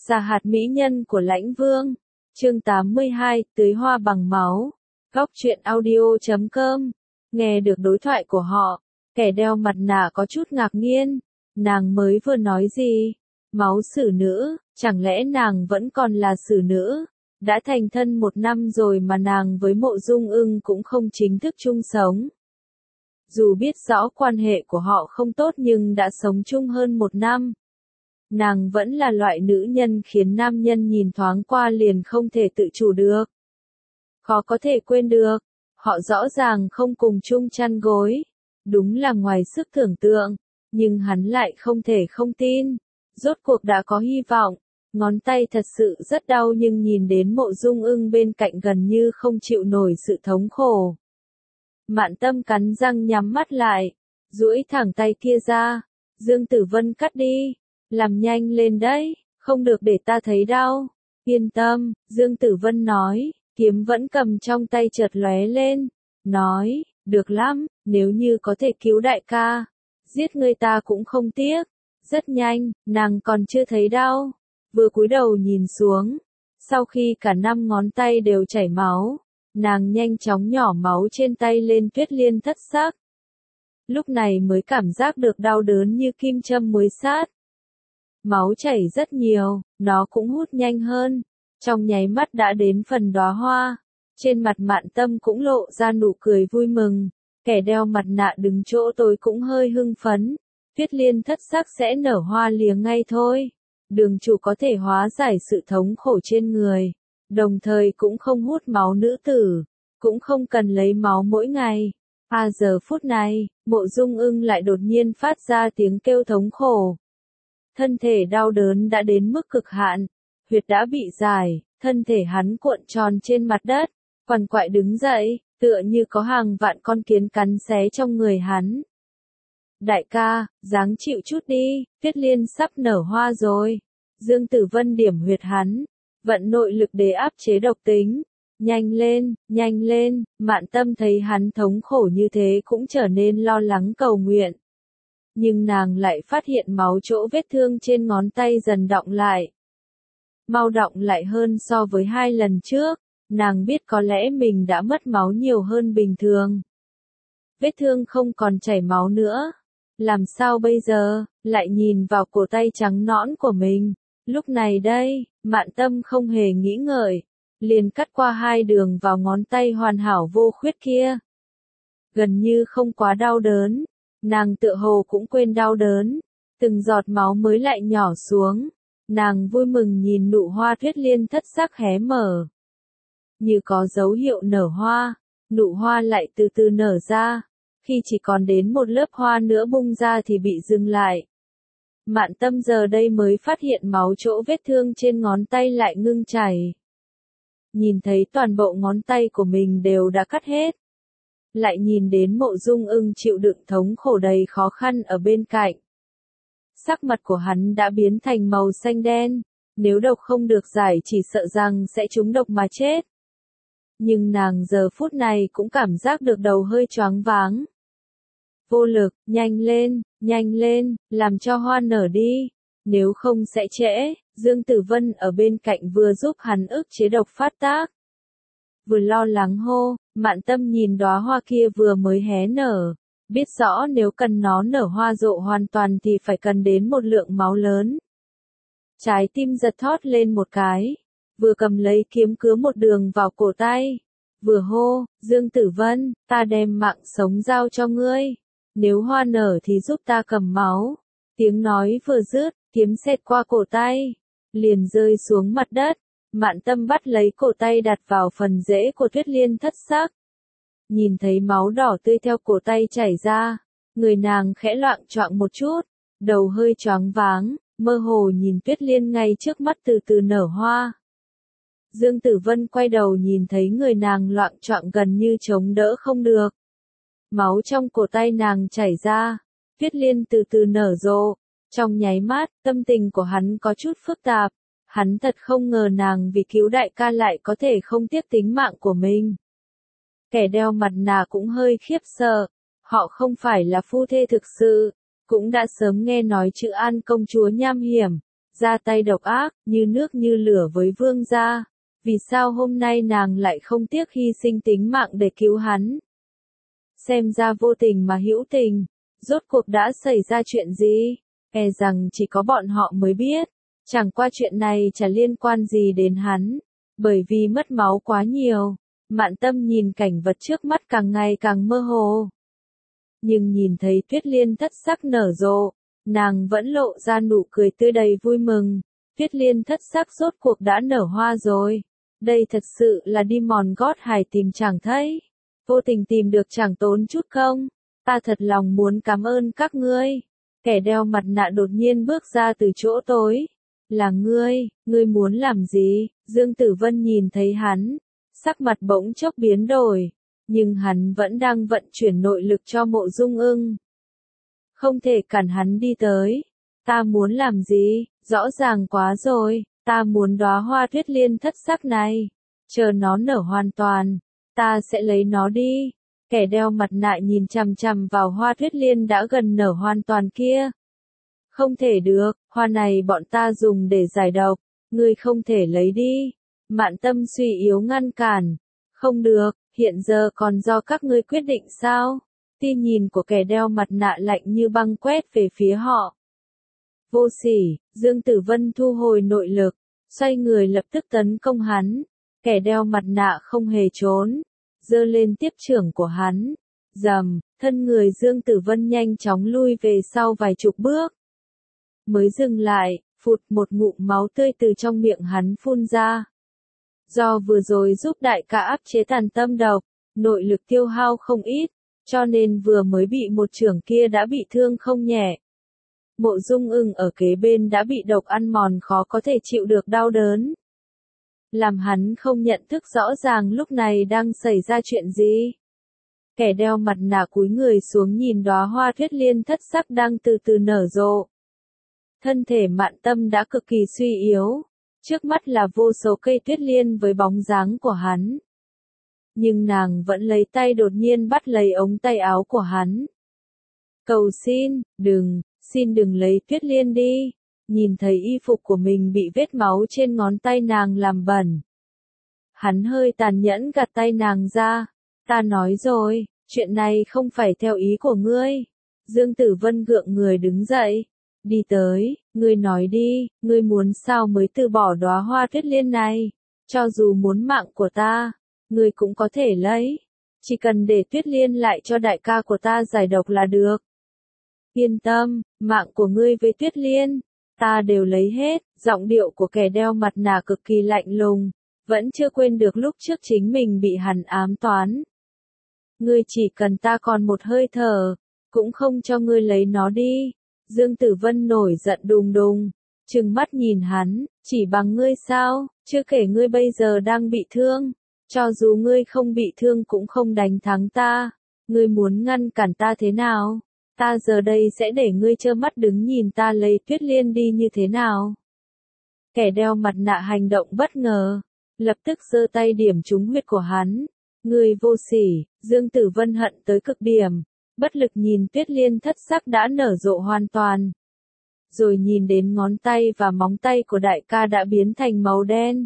Giả hạt mỹ nhân của Lãnh Vương. Chương 82, tưới hoa bằng máu. Góc truyện audio.com. Nghe được đối thoại của họ, kẻ đeo mặt nạ có chút ngạc nhiên. Nàng mới vừa nói gì? Máu xử nữ, chẳng lẽ nàng vẫn còn là xử nữ? Đã thành thân 1 năm rồi mà nàng với Mộ Dung Ưng cũng không chính thức chung sống. Dù biết rõ quan hệ của họ không tốt nhưng đã sống chung hơn 1 năm. Nàng vẫn là loại nữ nhân khiến nam nhân nhìn thoáng qua liền không thể tự chủ được. Khó có thể quên được, họ rõ ràng không cùng chung chăn gối. Đúng là ngoài sức tưởng tượng, nhưng hắn lại không thể không tin. Rốt cuộc đã có hy vọng, ngón tay thật sự rất đau nhưng nhìn đến Mộ Dung Ưng bên cạnh gần như không chịu nổi sự thống khổ. Mạn Tâm cắn răng nhắm mắt lại, duỗi thẳng tay kia ra. Dương Tử Vân cắt đi. Làm nhanh lên đấy, không được để ta thấy đau. Yên tâm, Dương Tử Vân nói, kiếm vẫn cầm trong tay chợt lóe lên. Nói, được lắm, nếu như có thể cứu đại ca, giết người ta cũng không tiếc. Rất nhanh, nàng còn chưa thấy đau. Vừa cúi đầu nhìn xuống, sau khi cả 5 ngón tay đều chảy máu, nàng nhanh chóng nhỏ máu trên tay lên Tuyết Liên thất sắc. Lúc này mới cảm giác được đau đớn như kim châm muối sát. Máu chảy rất nhiều, nó cũng hút nhanh hơn. Trong nháy mắt đã đến phần đóa hoa. Trên mặt Mạn Tâm cũng lộ ra nụ cười vui mừng. Kẻ đeo mặt nạ đứng chỗ tối cũng hơi hưng phấn. Tuyết Liên thất sắc sẽ nở hoa lìa ngay thôi. Đường chủ có thể hóa giải sự thống khổ trên người. Đồng thời cũng không hút máu nữ tử. Cũng không cần lấy máu mỗi ngày. Giờ phút này, Mộ Dung Ưng lại đột nhiên phát ra tiếng kêu thống khổ. Thân thể đau đớn đã đến mức cực hạn, huyệt đã bị giải, thân thể hắn cuộn tròn trên mặt đất, quằn quại đứng dậy, tựa như có hàng vạn con kiến cắn xé trong người hắn. Đại ca, ráng chịu chút đi, Tuyết Liên sắp nở hoa rồi. Dương Tử Vân điểm huyệt hắn, vận nội lực để áp chế độc tính. Nhanh lên, Mạn Tâm thấy hắn thống khổ như thế cũng trở nên lo lắng cầu nguyện. Nhưng nàng lại phát hiện máu chỗ vết thương trên ngón tay dần đọng lại. Mau đọng lại hơn so với 2 lần trước, nàng biết có lẽ mình đã mất máu nhiều hơn bình thường. Vết thương không còn chảy máu nữa. Làm sao bây giờ, lại nhìn vào cổ tay trắng nõn của mình. Lúc này đây, Mạn Tâm không hề nghĩ ngợi, liền cắt qua 2 đường vào ngón tay hoàn hảo vô khuyết kia. Gần như không quá đau đớn. Nàng tựa hồ cũng quên đau đớn, từng giọt máu mới lại nhỏ xuống. Nàng vui mừng nhìn nụ hoa Tuyết Liên thất sắc hé mở. Như có dấu hiệu nở hoa, nụ hoa lại từ từ nở ra. Khi chỉ còn đến một lớp hoa nữa bung ra thì bị dừng lại. Mạn Tâm giờ đây mới phát hiện máu chỗ vết thương trên ngón tay lại ngưng chảy. Nhìn thấy toàn bộ ngón tay của mình đều đã cắt hết. Lại nhìn đến Mộ Dung Ưng chịu đựng thống khổ đầy khó khăn ở bên cạnh. Sắc mặt của hắn đã biến thành màu xanh đen, nếu độc không được giải chỉ sợ rằng sẽ trúng độc mà chết. Nhưng nàng giờ phút này cũng cảm giác được đầu hơi choáng váng. Vô lực, nhanh lên, làm cho hoa nở đi, nếu không sẽ trễ. Dương Tử Vân ở bên cạnh vừa giúp hắn ức chế độc phát tác. Vừa lo lắng hô, Mạn Tâm nhìn đóa hoa kia vừa mới hé nở, biết rõ nếu cần nó nở hoa rộ hoàn toàn thì phải cần đến một lượng máu lớn. Trái tim giật thót lên một cái, vừa cầm lấy kiếm cứa một đường vào cổ tay, vừa hô, Dương Tử Vân, ta đem mạng sống giao cho ngươi, nếu hoa nở thì giúp ta cầm máu. Tiếng nói vừa dứt, kiếm xẹt qua cổ tay, liền rơi xuống mặt đất. Mạn Tâm bắt lấy cổ tay đặt vào phần rễ của Tuyết Liên thất sắc. Nhìn thấy máu đỏ tươi theo cổ tay chảy ra, người nàng khẽ loạng choạng một chút, đầu hơi choáng váng, mơ hồ nhìn Tuyết Liên ngay trước mắt từ từ nở hoa. Dương Tử Vân quay đầu nhìn thấy người nàng loạng choạng gần như chống đỡ không được. Máu trong cổ tay nàng chảy ra, Tuyết Liên từ từ nở rộ. Trong nháy mắt, tâm tình của hắn có chút phức tạp. Hắn thật không ngờ nàng vì cứu đại ca lại có thể không tiếc tính mạng của mình. Kẻ đeo mặt nạ cũng hơi khiếp sợ. Họ không phải là phu thê thực sự, cũng đã sớm nghe nói chữ An công chúa nham hiểm, ra tay độc ác, như nước như lửa với vương gia. Vì sao hôm nay nàng lại không tiếc hy sinh tính mạng để cứu hắn? Xem ra vô tình mà hữu tình, rốt cuộc đã xảy ra chuyện gì? E rằng chỉ có bọn họ mới biết, chẳng qua chuyện này chả liên quan gì đến hắn, bởi vì mất máu quá nhiều. Mạn Tâm nhìn cảnh vật trước mắt càng ngày càng mơ hồ. Nhưng nhìn thấy Tuyết Liên thất sắc nở rộ, nàng vẫn lộ ra nụ cười tươi đầy vui mừng. Tuyết Liên thất sắc rốt cuộc đã nở hoa rồi. Đây thật sự là đi mòn gót hải tìm chẳng thấy. Vô tình tìm được chẳng tốn chút công. Ta thật lòng muốn cảm ơn các ngươi. Kẻ đeo mặt nạ đột nhiên bước ra từ chỗ tối. Là ngươi muốn làm gì? Dương Tử Vân nhìn thấy hắn, sắc mặt bỗng chốc biến đổi, nhưng hắn vẫn đang vận chuyển nội lực cho Mộ Dung Ưng. Không thể cản hắn đi tới. Ta muốn làm gì? Rõ ràng quá rồi, ta muốn đóa hoa Tuyết Liên thất sắc này. Chờ nó nở hoàn toàn, ta sẽ lấy nó đi. Kẻ đeo mặt nạ nhìn chằm chằm vào hoa Tuyết Liên đã gần nở hoàn toàn kia. Không thể được, hoa này bọn ta dùng để giải độc, ngươi không thể lấy đi. Mạn Tâm suy yếu ngăn cản. Không được, hiện giờ còn do các ngươi quyết định sao? Tia nhìn của kẻ đeo mặt nạ lạnh như băng quét về phía họ. Vô sỉ, Dương Tử Vân thu hồi nội lực, xoay người lập tức tấn công hắn. Kẻ đeo mặt nạ không hề trốn, giơ lên tiếp chưởng của hắn. Rầm, thân người Dương Tử Vân nhanh chóng lui về sau vài chục bước. Mới dừng lại, phụt một ngụm máu tươi từ trong miệng hắn phun ra. Do vừa rồi giúp đại ca áp chế tàn tâm độc, nội lực tiêu hao không ít, cho nên vừa mới bị một chưởng kia đã bị thương không nhẹ. Mộ Dung Ưng ở kế bên đã bị độc ăn mòn khó có thể chịu được đau đớn. Làm hắn không nhận thức rõ ràng lúc này đang xảy ra chuyện gì. Kẻ đeo mặt nạ cúi người xuống nhìn đóa hoa Tuyết Liên thất sắc đang từ từ nở rộ. Thân thể Mạn Tâm đã cực kỳ suy yếu. Trước mắt là vô số cây tuyết liên với bóng dáng của hắn. Nhưng nàng vẫn lấy tay đột nhiên bắt lấy ống tay áo của hắn. Cầu xin, xin đừng lấy tuyết liên đi. Nhìn thấy y phục của mình bị vết máu trên ngón tay nàng làm bẩn. Hắn hơi tàn nhẫn gạt tay nàng ra. Ta nói rồi, chuyện này không phải theo ý của ngươi. Dương Tử Vân gượng người đứng dậy. Đi tới, ngươi nói đi, ngươi muốn sao mới từ bỏ đóa hoa Tuyết Liên này? Cho dù muốn mạng của ta, ngươi cũng có thể lấy. Chỉ cần để Tuyết Liên lại cho đại ca của ta giải độc là được. Yên tâm, mạng của ngươi với Tuyết Liên, ta đều lấy hết. Giọng điệu của kẻ đeo mặt nạ cực kỳ lạnh lùng, vẫn chưa quên được lúc trước chính mình bị hắn ám toán. Ngươi chỉ cần ta còn một hơi thở, cũng không cho ngươi lấy nó đi. Dương Tử Vân nổi giận đùng đùng, trừng mắt nhìn hắn, chỉ bằng ngươi sao, chưa kể ngươi bây giờ đang bị thương, cho dù ngươi không bị thương cũng không đánh thắng ta, ngươi muốn ngăn cản ta thế nào, ta giờ đây sẽ để ngươi trơ mắt đứng nhìn ta lấy Tuyết Liên đi như thế nào. Kẻ đeo mặt nạ hành động bất ngờ, lập tức giơ tay điểm trúng huyệt của hắn, ngươi vô sỉ. Dương Tử Vân hận tới cực điểm. Bất lực nhìn Tuyết Liên thất sắc đã nở rộ hoàn toàn. Rồi nhìn đến ngón tay và móng tay của đại ca đã biến thành màu đen.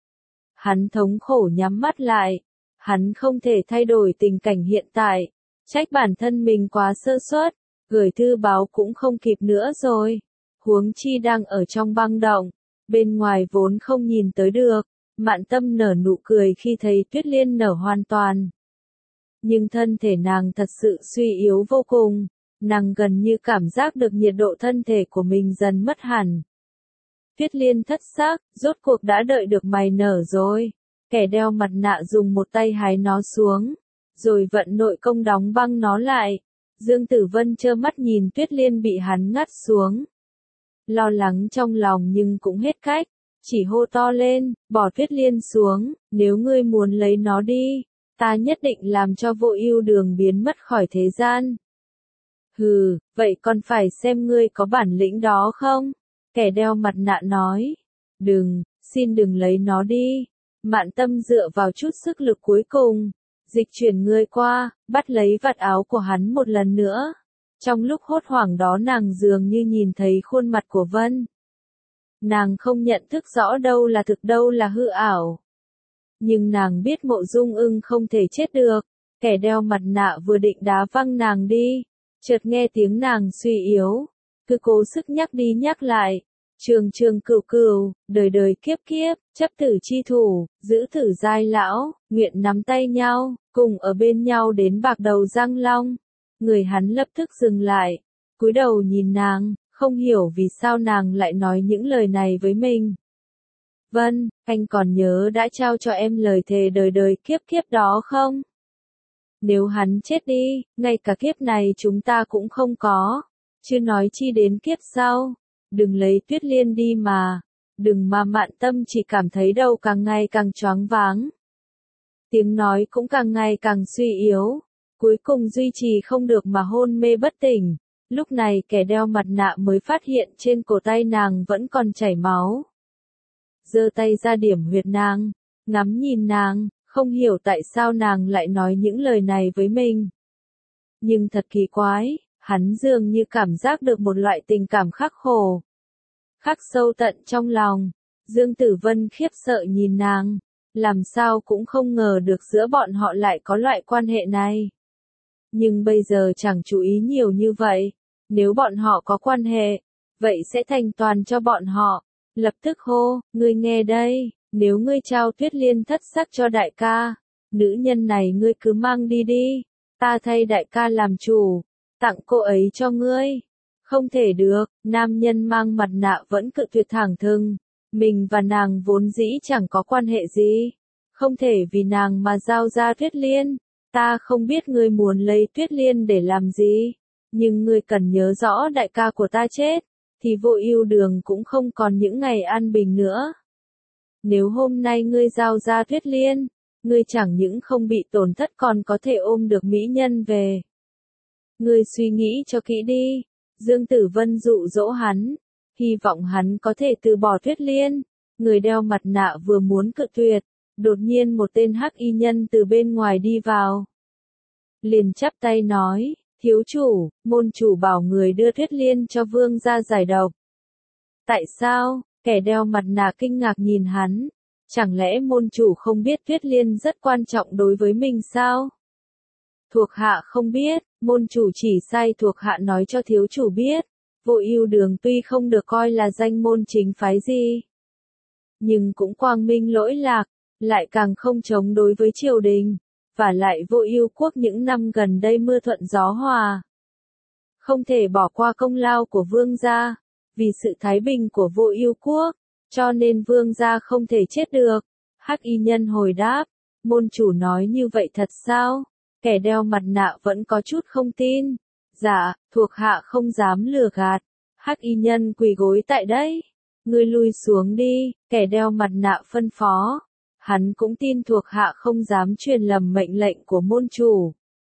Hắn thống khổ nhắm mắt lại. Hắn không thể thay đổi tình cảnh hiện tại. Trách bản thân mình quá sơ suất. Gửi thư báo cũng không kịp nữa rồi. Huống chi đang ở trong băng động. Bên ngoài vốn không nhìn tới được. Mạn Tâm nở nụ cười khi thấy Tuyết Liên nở hoàn toàn. Nhưng thân thể nàng thật sự suy yếu vô cùng, nàng gần như cảm giác được nhiệt độ thân thể của mình dần mất hẳn. Tuyết Liên thất sắc, rốt cuộc đã đợi được mày nở rồi. Kẻ đeo mặt nạ dùng một tay hái nó xuống, rồi vận nội công đóng băng nó lại. Dương Tử Vân trơ mắt nhìn Tuyết Liên bị hắn ngắt xuống. Lo lắng trong lòng nhưng cũng hết cách, chỉ hô to lên, bỏ Tuyết Liên xuống, nếu ngươi muốn lấy nó đi. Ta nhất định làm cho Vô Ưu Đường biến mất khỏi thế gian. Hừ, vậy còn phải xem ngươi có bản lĩnh đó không? Kẻ đeo mặt nạ nói. Xin đừng lấy nó đi. Mạn Tâm dựa vào chút sức lực cuối cùng, dịch chuyển người qua, bắt lấy vạt áo của hắn một lần nữa. Trong lúc hốt hoảng đó nàng dường như nhìn thấy khuôn mặt của Vân Nàng không nhận thức rõ đâu là thực đâu là hư ảo. Nhưng nàng biết Mộ Dung Ưng không thể chết được, kẻ đeo mặt nạ vừa định đá văng nàng đi, chợt nghe tiếng nàng suy yếu, cứ cố sức nhắc đi nhắc lại. Trường trường cửu cửu, đời đời kiếp kiếp, chấp tử chi thủ, giữ tử giai lão, nguyện nắm tay nhau, cùng ở bên nhau đến bạc đầu răng long. Người hắn lập tức dừng lại, cúi đầu nhìn nàng, không hiểu vì sao nàng lại nói những lời này với mình. Vân, anh còn nhớ đã trao cho em lời thề đời đời kiếp kiếp đó không? Nếu hắn chết đi, ngay cả kiếp này chúng ta cũng không có, chưa nói chi đến kiếp sau. Đừng lấy Tuyết Liên đi mà, đừng mà Mạn Tâm chỉ cảm thấy đầu càng ngày càng choáng váng. Tiếng nói cũng càng ngày càng suy yếu, cuối cùng duy trì không được mà hôn mê bất tỉnh. Lúc này kẻ đeo mặt nạ mới phát hiện trên cổ tay nàng vẫn còn chảy máu. Giơ tay ra điểm huyệt nàng, ngắm nhìn nàng, không hiểu tại sao nàng lại nói những lời này với mình. Nhưng thật kỳ quái, hắn dường như cảm giác được một loại tình cảm khắc khổ, khắc sâu tận trong lòng. Dương Tử Vân khiếp sợ nhìn nàng, làm sao cũng không ngờ được giữa bọn họ lại có loại quan hệ này. Nhưng bây giờ chẳng chú ý nhiều như vậy, nếu bọn họ có quan hệ, vậy sẽ thành toàn cho bọn họ. Lập tức hô, ngươi nghe đây, nếu ngươi trao Tuyết Liên thất sắc cho đại ca, nữ nhân này ngươi cứ mang đi đi, ta thay đại ca làm chủ, tặng cô ấy cho ngươi. Không thể được, nam nhân mang mặt nạ vẫn cự tuyệt thẳng thừng, mình và nàng vốn dĩ chẳng có quan hệ gì, không thể vì nàng mà giao ra Tuyết Liên. Ta không biết ngươi muốn lấy Tuyết Liên để làm gì, nhưng ngươi cần nhớ rõ đại ca của ta chết, thì Vô Ưu Đường cũng không còn những ngày an bình nữa. Nếu hôm nay ngươi giao ra Tuyết Liên, ngươi chẳng những không bị tổn thất còn có thể ôm được mỹ nhân về. Ngươi suy nghĩ cho kỹ đi. Dương Tử Vân dụ dỗ hắn, hy vọng hắn có thể từ bỏ Tuyết Liên. Người đeo mặt nạ vừa muốn cự tuyệt, đột nhiên một tên hắc y nhân từ bên ngoài đi vào. Liền chắp tay nói, thiếu chủ, môn chủ bảo người đưa Tuyết Liên cho vương gia giải độc. Tại sao? Kẻ đeo mặt nạ kinh ngạc nhìn hắn, chẳng lẽ môn chủ không biết Tuyết Liên rất quan trọng đối với mình sao? Thuộc hạ không biết, môn chủ chỉ sai thuộc hạ nói cho thiếu chủ biết. Vô Ưu Đường tuy không được coi là danh môn chính phái gì, nhưng cũng quang minh lỗi lạc, lại càng không chống đối với triều đình, và lại Vô Ưu quốc những năm gần đây mưa thuận gió hòa. Không thể bỏ qua công lao của vương gia, vì sự thái bình của Vô Ưu quốc, cho nên vương gia không thể chết được. Hắc y nhân hồi đáp, môn chủ nói như vậy thật sao? Kẻ đeo mặt nạ vẫn có chút không tin. Dạ, thuộc hạ không dám lừa gạt. Hắc y nhân quỳ gối tại đấy. Ngươi lui xuống đi, kẻ đeo mặt nạ phân phó. Hắn cũng tin thuộc hạ không dám truyền lầm mệnh lệnh của môn chủ.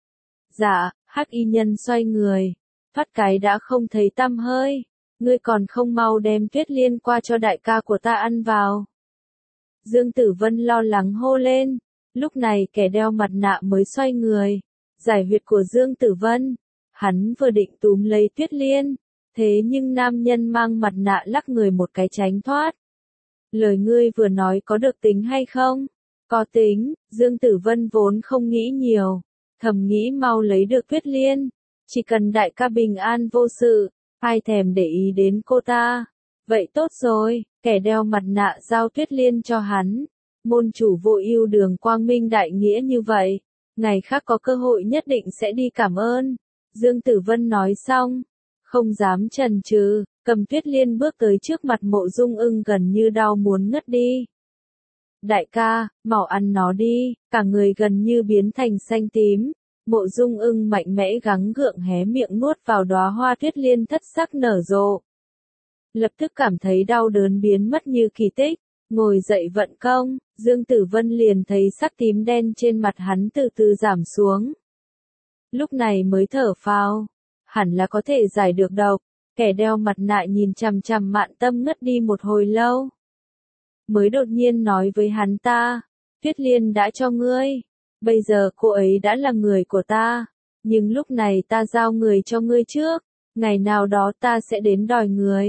Dạ, hắc y nhân xoay người. Phát cái đã không thấy tăm hơi. Ngươi còn không mau đem Tuyết Liên qua cho đại ca của ta ăn vào. Dương Tử Vân lo lắng hô lên. Lúc này kẻ đeo mặt nạ mới xoay người, giải huyệt của Dương Tử Vân. Hắn vừa định túm lấy Tuyết Liên, thế nhưng nam nhân mang mặt nạ lắc người một cái tránh thoát. Lời ngươi vừa nói có được tính hay không? Có tính. Dương Tử Vân vốn không nghĩ nhiều, thầm nghĩ mau lấy được Tuyết Liên, chỉ cần đại ca bình an vô sự, ai thèm để ý đến cô ta. Vậy tốt rồi, kẻ đeo mặt nạ giao Tuyết Liên cho hắn. Môn chủ Vô Ưu Đường quang minh đại nghĩa như vậy, ngày khác có cơ hội nhất định sẽ đi cảm ơn. Dương Tử Vân nói xong, không dám chần chừ, cầm Tuyết Liên bước tới trước mặt Mộ Dung Ưng gần như đau muốn ngất đi. Đại ca, mau ăn nó đi, cả người gần như biến thành xanh tím. Mộ Dung Ưng mạnh mẽ gắng gượng hé miệng nuốt vào đóa hoa Tuyết Liên thất sắc nở rộ. Lập tức cảm thấy đau đớn biến mất như kỳ tích. Ngồi dậy vận công, Dương Tử Vân liền thấy sắc tím đen trên mặt hắn từ từ giảm xuống. Lúc này mới thở phào, hẳn là có thể giải được độc. Kẻ đeo mặt nạ nhìn chằm chằm Mạn Tâm ngất đi một hồi lâu, mới đột nhiên nói với hắn ta, Tuyết Liên đã cho ngươi, bây giờ cô ấy đã là người của ta, nhưng lúc này ta giao người cho ngươi trước, ngày nào đó ta sẽ đến đòi người.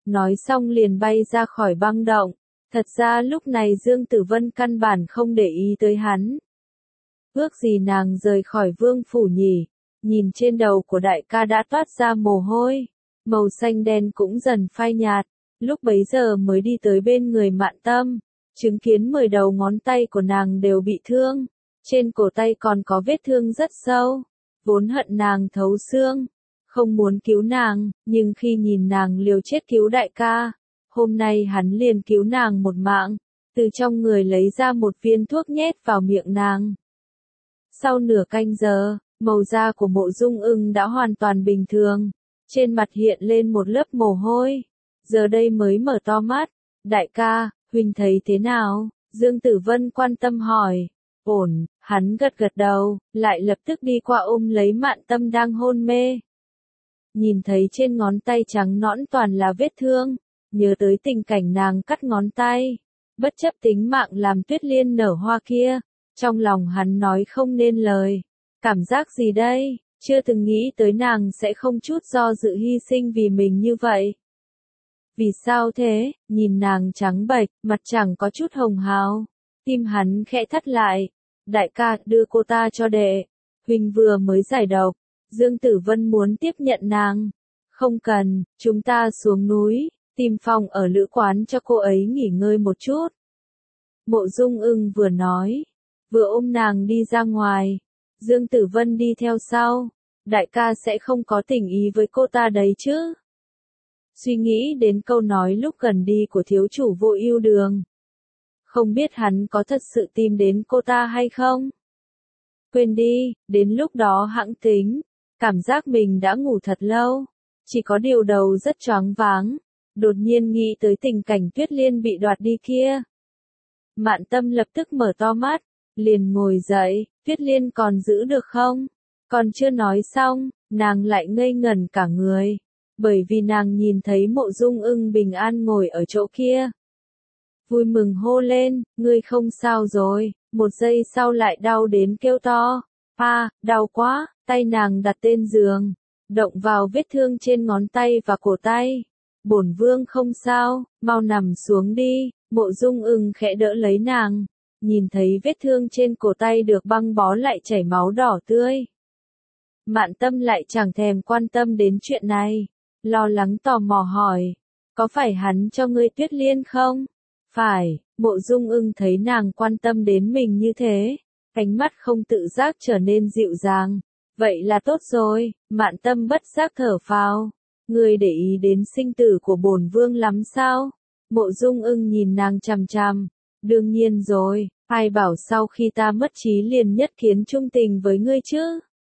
nói xong liền bay ra khỏi băng động. Thật ra lúc này Dương Tử Vân căn bản không để ý tới hắn. Ước gì nàng rời khỏi vương phủ nhỉ, nhìn trên đầu của đại ca đã toát ra mồ hôi, màu xanh đen cũng dần phai nhạt, lúc bấy giờ mới đi tới bên người Mạn Tâm, chứng kiến 10 đầu ngón tay của nàng đều bị thương, trên cổ tay còn có vết thương rất sâu, vốn hận nàng thấu xương, không muốn cứu nàng, nhưng khi nhìn nàng liều chết cứu đại ca, hôm nay hắn liền cứu nàng một mạng, từ trong người lấy ra một viên thuốc nhét vào miệng nàng. Sau nửa canh giờ, màu da của Mộ Dung Ưng đã hoàn toàn bình thường, trên mặt hiện lên một lớp mồ hôi, giờ đây mới mở to mắt. Đại ca, huynh thấy thế nào? Dương Tử Vân quan tâm hỏi. Ổn, hắn gật gật đầu, lại lập tức đi qua ôm lấy Mạn Tâm đang hôn mê. Nhìn thấy trên ngón tay trắng nõn toàn là vết thương, nhớ tới tình cảnh nàng cắt ngón tay, bất chấp tính mạng làm Tuyết Liên nở hoa kia, trong lòng hắn nói không nên lời. Cảm giác gì đây? Chưa từng nghĩ tới nàng sẽ không chút do dự hy sinh vì mình như vậy. Vì sao thế? Nhìn nàng trắng bệch, mặt chẳng có chút hồng hào. Tim hắn khẽ thắt lại. Đại ca, đưa cô ta cho đệ. Huynh vừa mới giải độc. Dương Tử Vân muốn tiếp nhận nàng. Không cần, chúng ta xuống núi, tìm phòng ở lữ quán cho cô ấy nghỉ ngơi một chút. Mộ Dung Ưng vừa nói, vừa ôm nàng đi ra ngoài. Dương Tử Vân đi theo sau. Đại ca sẽ không có tình ý với cô ta đấy chứ? Suy nghĩ đến câu nói lúc gần đi của thiếu chủ Vô Ưu Đường. Không biết hắn có thật sự tìm đến cô ta hay không? Quên đi, đến lúc đó hẵng tính. Cảm giác mình đã ngủ thật lâu. Chỉ có điều đầu rất choáng váng. Đột nhiên nghĩ tới tình cảnh Tuyết Liên bị đoạt đi kia. Mạn Tâm lập tức mở to mắt. Liền ngồi dậy, Tuyết Liên còn giữ được không? Còn chưa nói xong, nàng lại ngây ngẩn cả người. Bởi vì nàng nhìn thấy Mộ Dung Ưng bình an ngồi ở chỗ kia. Vui mừng hô lên, ngươi không sao rồi, một giây sau lại đau đến kêu to. Đau quá, tay nàng đặt trên giường, động vào vết thương trên ngón tay và cổ tay. Bổn vương không sao, mau nằm xuống đi. Mộ Dung Ưng khẽ đỡ lấy nàng, nhìn thấy vết thương trên cổ tay được băng bó lại chảy máu đỏ tươi. Mạn Tâm lại chẳng thèm quan tâm đến chuyện này, lo lắng tò mò hỏi, có phải hắn cho ngươi Tuyết Liên không? Phải. Mộ Dung Ưng thấy nàng quan tâm đến mình như thế, ánh mắt không tự giác trở nên dịu dàng. Vậy là tốt rồi. Mạn Tâm bất giác thở phào. Ngươi để ý đến sinh tử của bổn vương lắm sao? Mộ Dung Ưng nhìn nàng chằm chằm. Đương nhiên rồi, ai bảo sau khi ta mất trí liền nhất kiến trung tình với ngươi chứ?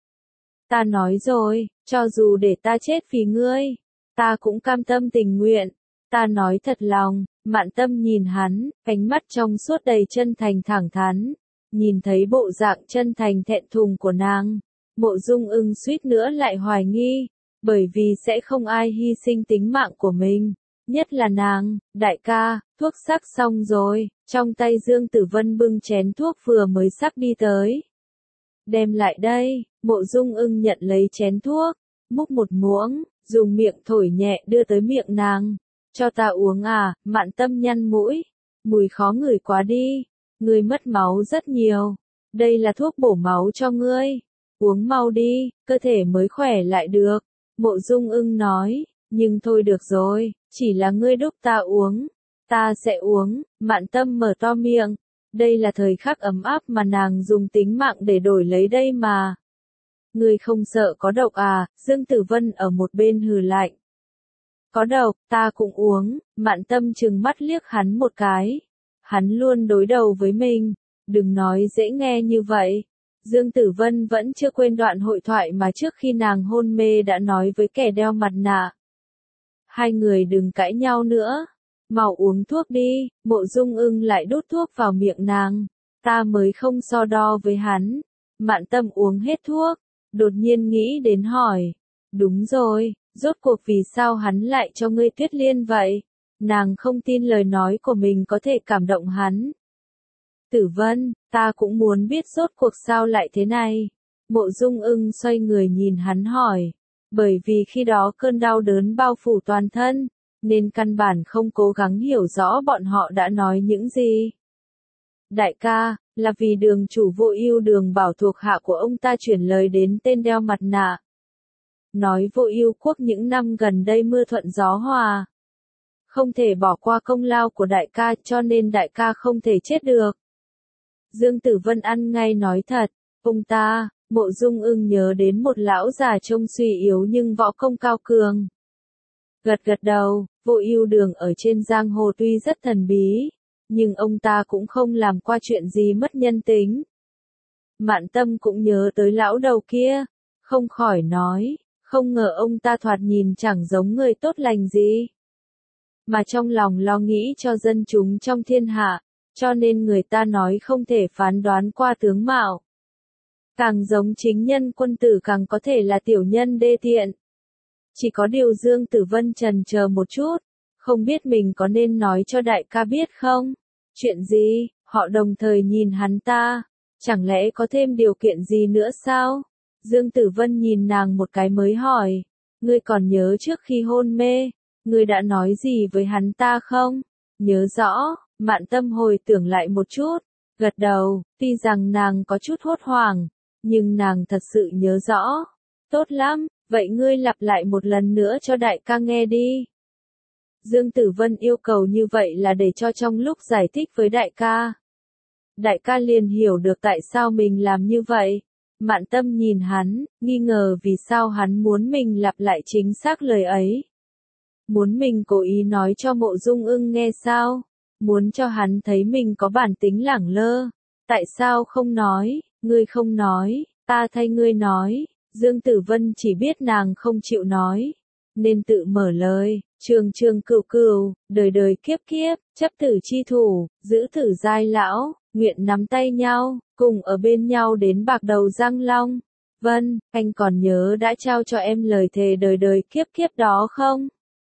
Ta nói rồi, cho dù để ta chết vì ngươi, ta cũng cam tâm tình nguyện. Ta nói thật lòng. Mạn Tâm nhìn hắn, ánh mắt trong suốt đầy chân thành thẳng thắn. Nhìn thấy bộ dạng chân thành thẹn thùng của nàng, Mộ Dung Ưng suýt nữa lại hoài nghi, bởi vì sẽ không ai hy sinh tính mạng của mình, nhất là nàng. Đại ca, thuốc sắc xong rồi. Trong tay Dương Tử Vân bưng chén thuốc vừa mới sắp đi tới. Đem lại đây. Mộ Dung Ưng nhận lấy chén thuốc, múc một muỗng, dùng miệng thổi nhẹ đưa tới miệng nàng. Cho ta uống à? Mạn Tâm nhăn mũi, mùi khó ngửi quá đi. Ngươi mất máu rất nhiều, đây là thuốc bổ máu cho ngươi, uống mau đi, cơ thể mới khỏe lại được. Mộ Dung Ưng nói, nhưng thôi được rồi, chỉ là ngươi đút ta uống, ta sẽ uống. Mạn Tâm mở to miệng, đây là thời khắc ấm áp mà nàng dùng tính mạng để đổi lấy đây mà. Ngươi không sợ có độc à? Dương Tử Vân ở một bên hừ lạnh. Có độc, ta cũng uống. Mạn Tâm trừng mắt liếc hắn một cái. Hắn luôn đối đầu với mình, đừng nói dễ nghe như vậy. Dương Tử Vân vẫn chưa quên đoạn hội thoại mà trước khi nàng hôn mê đã nói với kẻ đeo mặt nạ. Hai người đừng cãi nhau nữa, mau uống thuốc đi. Mộ Dung Ưng lại đút thuốc vào miệng nàng, ta mới không so đo với hắn. Mạn Tâm uống hết thuốc, đột nhiên nghĩ đến hỏi, đúng rồi, rốt cuộc vì sao hắn lại cho ngươi Tuyết Liên vậy? Nàng không tin lời nói của mình có thể cảm động hắn. Tử Vân, ta cũng muốn biết rốt cuộc sao lại thế này. Mộ Dung Ưng xoay người nhìn hắn hỏi, bởi vì khi đó cơn đau đớn bao phủ toàn thân, nên căn bản không cố gắng hiểu rõ bọn họ đã nói những gì. Đại ca, là vì đường chủ Vô Ưu Đường bảo thuộc hạ của ông ta chuyển lời đến tên đeo mặt nạ. Nói Vô Ưu quốc những năm gần đây mưa thuận gió hòa. Không thể bỏ qua công lao của đại ca cho nên đại ca không thể chết được. Dương Tử Vân ăn ngay nói thật, ông ta, Mộ Dung Ưng nhớ đến một lão già trông suy yếu nhưng võ công cao cường. Gật gật đầu, Vô Ưu Đường ở trên giang hồ tuy rất thần bí, nhưng ông ta cũng không làm qua chuyện gì mất nhân tính. Mạn Tâm cũng nhớ tới lão đầu kia, không khỏi nói, không ngờ ông ta thoạt nhìn chẳng giống người tốt lành gì. Mà trong lòng lo nghĩ cho dân chúng trong thiên hạ, cho nên người ta nói không thể phán đoán qua tướng mạo. Càng giống chính nhân quân tử càng có thể là tiểu nhân đê tiện. Chỉ có điều Dương Tử Vân chần chờ một chút, không biết mình có nên nói cho đại ca biết không? Chuyện gì? Họ đồng thời nhìn hắn ta, chẳng lẽ có thêm điều kiện gì nữa sao? Dương Tử Vân nhìn nàng một cái mới hỏi, ngươi còn nhớ trước khi hôn mê, ngươi đã nói gì với hắn ta không? Nhớ rõ, Mạn Tâm hồi tưởng lại một chút, gật đầu, tuy rằng nàng có chút hốt hoảng, nhưng nàng thật sự nhớ rõ. Tốt lắm, vậy ngươi lặp lại một lần nữa cho đại ca nghe đi. Dương Tử Vân yêu cầu như vậy là để cho trong lúc giải thích với đại ca liền hiểu được tại sao mình làm như vậy. Mạn Tâm nhìn hắn, nghi ngờ vì sao hắn muốn mình lặp lại chính xác lời ấy. Muốn mình cố ý nói cho Mộ Dung Ưng nghe sao? Muốn cho hắn thấy mình có bản tính lẳng lơ. Tại sao không nói? Ngươi không nói, ta thay ngươi nói. Dương Tử Vân chỉ biết nàng không chịu nói, nên tự mở lời, trường trường cửu cửu, đời đời kiếp kiếp, chấp tử chi thủ, giữ tử giai lão, nguyện nắm tay nhau, cùng ở bên nhau đến bạc đầu răng long. Vân, anh còn nhớ đã trao cho em lời thề đời đời kiếp kiếp đó không?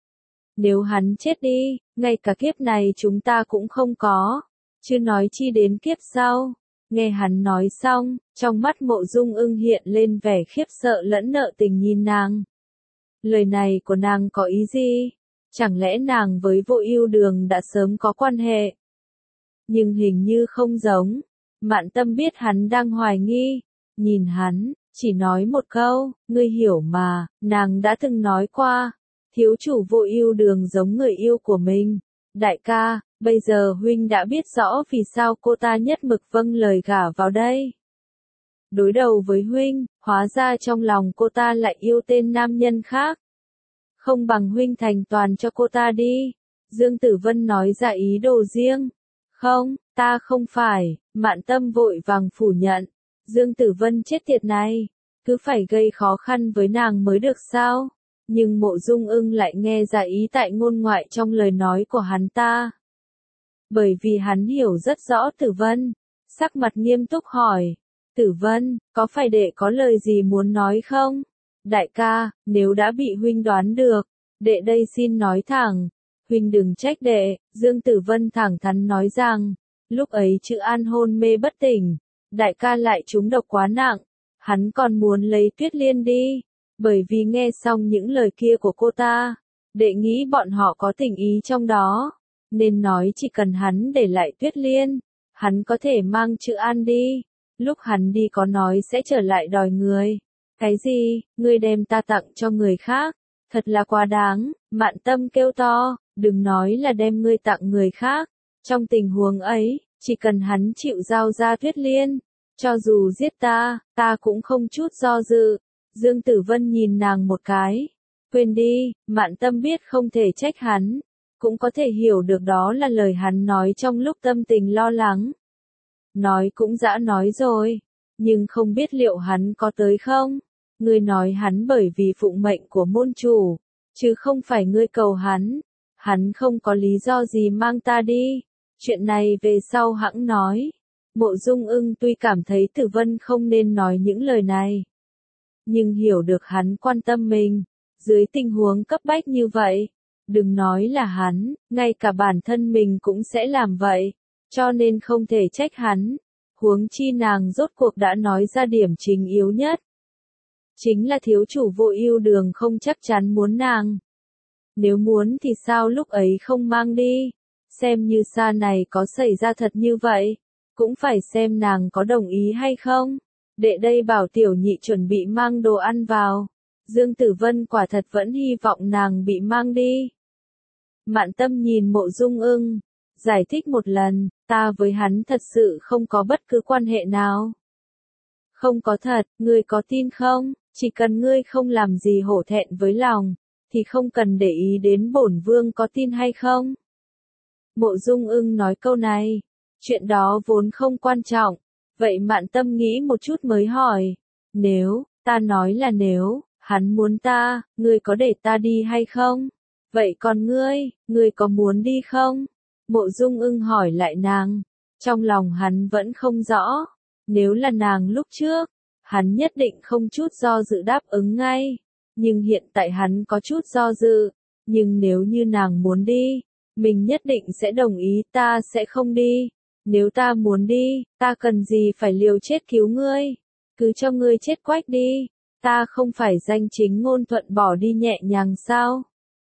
Nếu hắn chết đi, ngay cả kiếp này chúng ta cũng không có, chứ nói chi đến kiếp sau. Nghe hắn nói xong, trong mắt Mộ Dung Ưng hiện lên vẻ khiếp sợ lẫn nợ tình nhìn nàng. Lời này của nàng có ý gì? Chẳng lẽ nàng với Vô Ưu Đường đã sớm có quan hệ? Nhưng hình như không giống. Mạn Tâm biết hắn đang hoài nghi, nhìn hắn, chỉ nói một câu, ngươi hiểu mà, nàng đã từng nói qua, thiếu chủ Vô Ưu Đường giống người yêu của mình. Đại ca, bây giờ huynh đã biết rõ vì sao cô ta nhất mực vâng lời gả vào đây. Đối đầu với huynh, hóa ra trong lòng cô ta lại yêu tên nam nhân khác. Không bằng huynh thành toàn cho cô ta đi. Dương Tử Vân nói ra ý đồ riêng. Không, ta không phải, Mạn Tâm vội vàng phủ nhận. Dương Tử Vân chết tiệt này, cứ phải gây khó khăn với nàng mới được sao? Nhưng Mộ Dung Ưng lại nghe ra ý tại ngôn ngoại trong lời nói của hắn ta. Bởi vì hắn hiểu rất rõ Tử Vân, sắc mặt nghiêm túc hỏi, Tử Vân, có phải đệ có lời gì muốn nói không? Đại ca, nếu đã bị huynh đoán được, đệ đây xin nói thẳng, huynh đừng trách đệ. Dương Tử Vân thẳng thắn nói rằng, lúc ấy Trữ An hôn mê bất tỉnh, đại ca lại trúng độc quá nặng, hắn còn muốn lấy Tuyết Liên đi. Bởi vì nghe xong những lời kia của cô ta, đệ nghĩ bọn họ có tình ý trong đó, nên nói chỉ cần hắn để lại Tuyết Liên, hắn có thể mang Trữ An đi. Lúc hắn đi có nói sẽ trở lại đòi người. Cái gì, ngươi đem ta tặng cho người khác? Thật là quá đáng. Mạn Tâm kêu to, đừng nói là đem ngươi tặng người khác. Trong tình huống ấy, chỉ cần hắn chịu giao ra Tuyết Liên, cho dù giết ta cũng không chút do dự. Dương Tử Vân nhìn nàng một cái. Quên đi, Mạn Tâm biết không thể trách hắn, cũng có thể hiểu được đó là lời hắn nói trong lúc tâm tình lo lắng. Nói cũng dã nói rồi, nhưng không biết liệu hắn có tới không? Ngươi nói hắn bởi vì phụng mệnh của môn chủ, chứ không phải ngươi cầu hắn không có lý do gì mang ta đi. Chuyện này về sau hẵng nói. Mộ Dung Ưng tuy cảm thấy Tử Vân không nên nói những lời này, nhưng hiểu được hắn quan tâm mình, dưới tình huống cấp bách như vậy, đừng nói là hắn, ngay cả bản thân mình cũng sẽ làm vậy, cho nên không thể trách hắn. Huống chi nàng rốt cuộc đã nói ra điểm chính yếu nhất, chính là thiếu chủ Vô Ưu Đường không chắc chắn muốn nàng. Nếu muốn thì sao lúc ấy không mang đi? Xem như xa này có xảy ra thật như vậy, cũng phải xem nàng có đồng ý hay không. Đệ đây bảo tiểu nhị chuẩn bị mang đồ ăn vào. Dương Tử Vân quả thật vẫn hy vọng nàng bị mang đi. Mạn Tâm nhìn Mộ Dung Ưng, giải thích một lần, ta với hắn thật sự không có bất cứ quan hệ nào. Không có thật, ngươi có tin không? Chỉ cần ngươi không làm gì hổ thẹn với lòng, thì không cần để ý đến bổn vương có tin hay không. Mộ Dung Ưng nói câu này, chuyện đó vốn không quan trọng, vậy Mạn Tâm nghĩ một chút mới hỏi, nếu, ta nói là nếu, hắn muốn ta, ngươi có để ta đi hay không? Vậy còn ngươi có muốn đi không? Mộ Dung Ưng hỏi lại nàng, trong lòng hắn vẫn không rõ, nếu là nàng lúc trước, hắn nhất định không chút do dự đáp ứng ngay, nhưng hiện tại hắn có chút do dự, nhưng nếu như nàng muốn đi, mình nhất định sẽ đồng ý, ta sẽ không đi. Nếu ta muốn đi, ta cần gì phải liều chết cứu ngươi, cứ cho ngươi chết quách đi, ta không phải danh chính ngôn thuận bỏ đi nhẹ nhàng sao?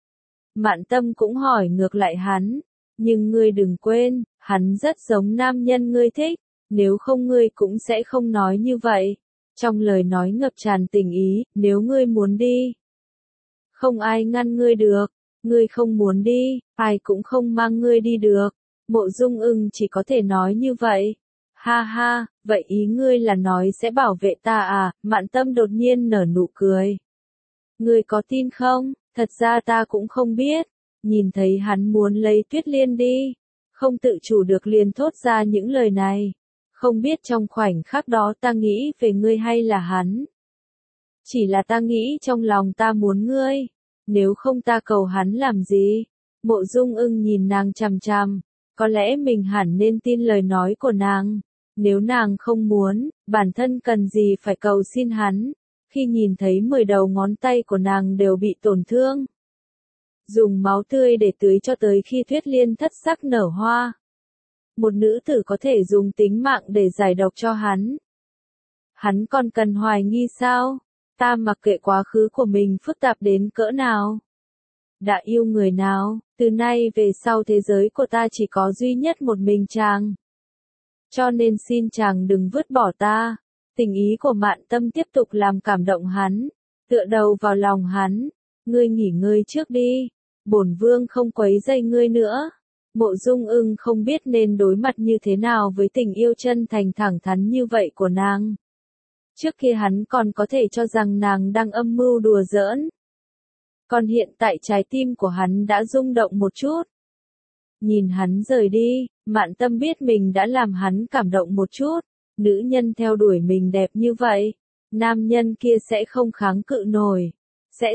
Mạn Tâm cũng hỏi ngược lại hắn, nhưng ngươi đừng quên, hắn rất giống nam nhân ngươi thích, nếu không ngươi cũng sẽ không nói như vậy. Trong lời nói ngập tràn tình ý, nếu ngươi muốn đi, không ai ngăn ngươi được, ngươi không muốn đi, ai cũng không mang ngươi đi được. Mộ Dung Ưng chỉ có thể nói như vậy. Ha ha, vậy ý ngươi là nói sẽ bảo vệ ta à? Mạn Tâm đột nhiên nở nụ cười. Ngươi có tin không? Thật ra ta cũng không biết. Nhìn thấy hắn muốn lấy Tuyết Liên đi, không tự chủ được liền thốt ra những lời này. Không biết trong khoảnh khắc đó ta nghĩ về ngươi hay là hắn. Chỉ là ta nghĩ trong lòng ta muốn ngươi. Nếu không ta cầu hắn làm gì? Mộ Dung Ưng nhìn nàng chằm chằm. Có lẽ mình hẳn nên tin lời nói của nàng. Nếu nàng không muốn, bản thân cần gì phải cầu xin hắn. Khi nhìn thấy 10 đầu ngón tay của nàng đều bị tổn thương. Dùng máu tươi để tưới cho tới khi Tuyết Liên thất sắc nở hoa. Một nữ tử có thể dùng tính mạng để giải độc cho hắn. Hắn còn cần hoài nghi sao? Ta mặc kệ quá khứ của mình phức tạp đến cỡ nào. Đã yêu người nào, từ nay về sau thế giới của ta chỉ có duy nhất một mình chàng. Cho nên xin chàng đừng vứt bỏ ta. Tình ý của Mạn Tâm tiếp tục làm cảm động hắn, tựa đầu vào lòng hắn. Ngươi nghỉ ngơi trước đi, bổn vương không quấy rầy ngươi nữa. Mộ Dung Ưng không biết nên đối mặt như thế nào với tình yêu chân thành thẳng thắn như vậy của nàng. Trước kia hắn còn có thể cho rằng nàng đang âm mưu đùa giỡn. Còn hiện tại trái tim của hắn đã rung động một chút. Nhìn hắn rời đi, Mạn Tâm biết mình đã làm hắn cảm động một chút. Nữ nhân theo đuổi mình đẹp như vậy, nam nhân kia sẽ không kháng cự nổi. Sẽ